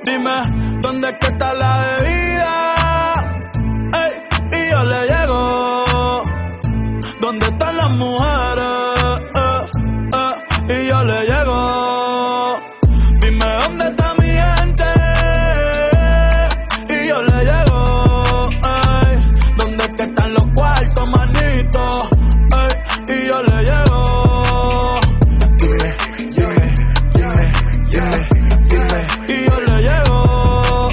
Dime, ¿dónde es que está la bebida? Ey, y yo le llego. ¿Dónde están las mujeres? Y yo le llego. Dime, ¿dónde está mi gente? Y yo le llego. Ey, ¿dónde es que están los cuartos, manito? Ey, y yo le llego. Dime. Y yo le llego.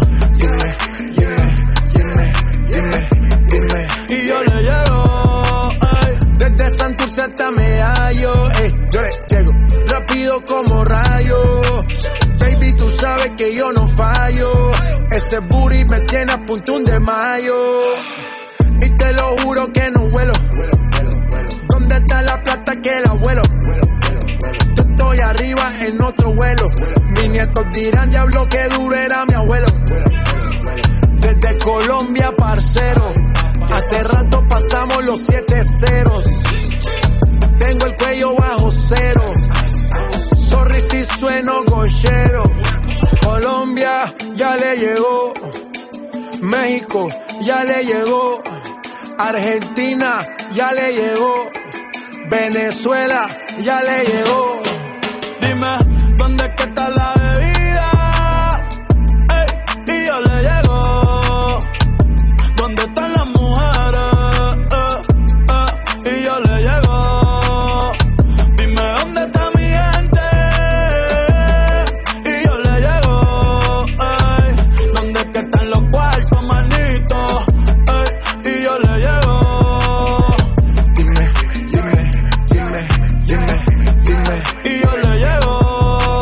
Dime. Y yo le llego. Ey. Desde Santurce hasta Medallo, yo le llego rápido como rayo. Baby, tú sabes que yo no fallo. Ese booty me tiene a punto de mayo. Y te lo juro que no vuelo. ¿Dónde está la plata que la vuelo? Yo estoy arriba en otro vuelo. Mis nietos dirán, diablo, que duro era mi abuelo. Desde Colombia, parcero. Hace rato pasamos los 7 ceros. Tengo el cuello bajo cero. Sorry si sueno gochero. Colombia ya le llegó. México ya le llegó. Argentina ya le llegó. Venezuela ya le llegó. Dime, ¿dónde es que está la bebida? Ey, y yo le llego. ¿Dónde están las mujeres? Y yo le llego. Dime, ¿dónde está mi gente? Y yo le llego. Ey, ¿dónde es que están los cuartos, manito? Ey, y yo le llego. Dime. Y yo le llego.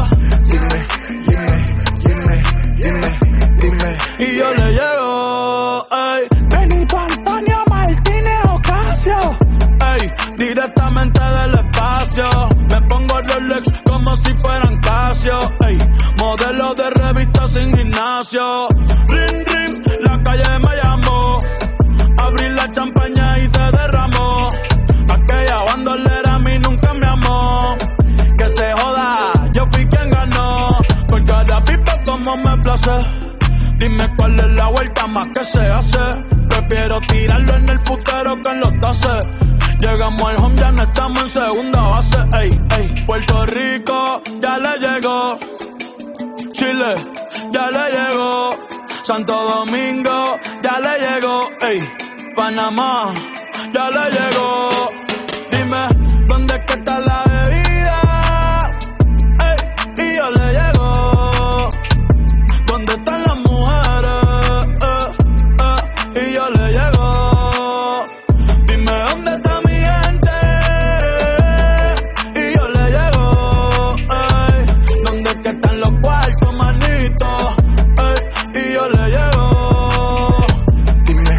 Dime. Y yo le llego. Ey. Benito Antonio Martínez Ocasio. Ey, directamente del espacio. Me pongo Rolex como si fueran Casio. Ey, modelo de revista sin gimnasio. Ring, ring, la calle me llamó. Abrí la champaña y se derramó. Aquella bandolera a mí nunca me amó. Que se joda, yo fui quien ganó. Por cada pipa como me place. Dime cuál es la vuelta más que se hace. Prefiero tirarlo en el putero que en los 12. Llegamos al home, ya no estamos en segunda base. Ey, ey, Puerto Rico ya le llegó. Chile ya le llegó. Santo Domingo ya le llegó. Ey, Panamá ya le llegó. Dime, ¿dónde es que está la bebida? Ey, y yo le llego. ¿Dónde están las mujeres? Y yo le llego. Dime, ¿dónde está mi gente? Y yo le llego. Ey, ¿dónde es que están los cuartos, manito? Ey, y yo le llego. Dime.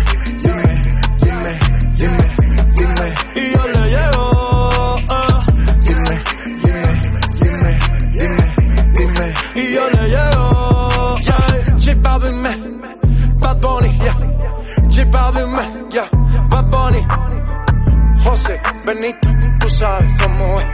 Y yo le llego. Dime. Y yo le llego. J Balvin, man. Bad Bunny, yeah. J Balvin, man, yeah. Bad Bunny. José, Benito, tú sabes cómo es.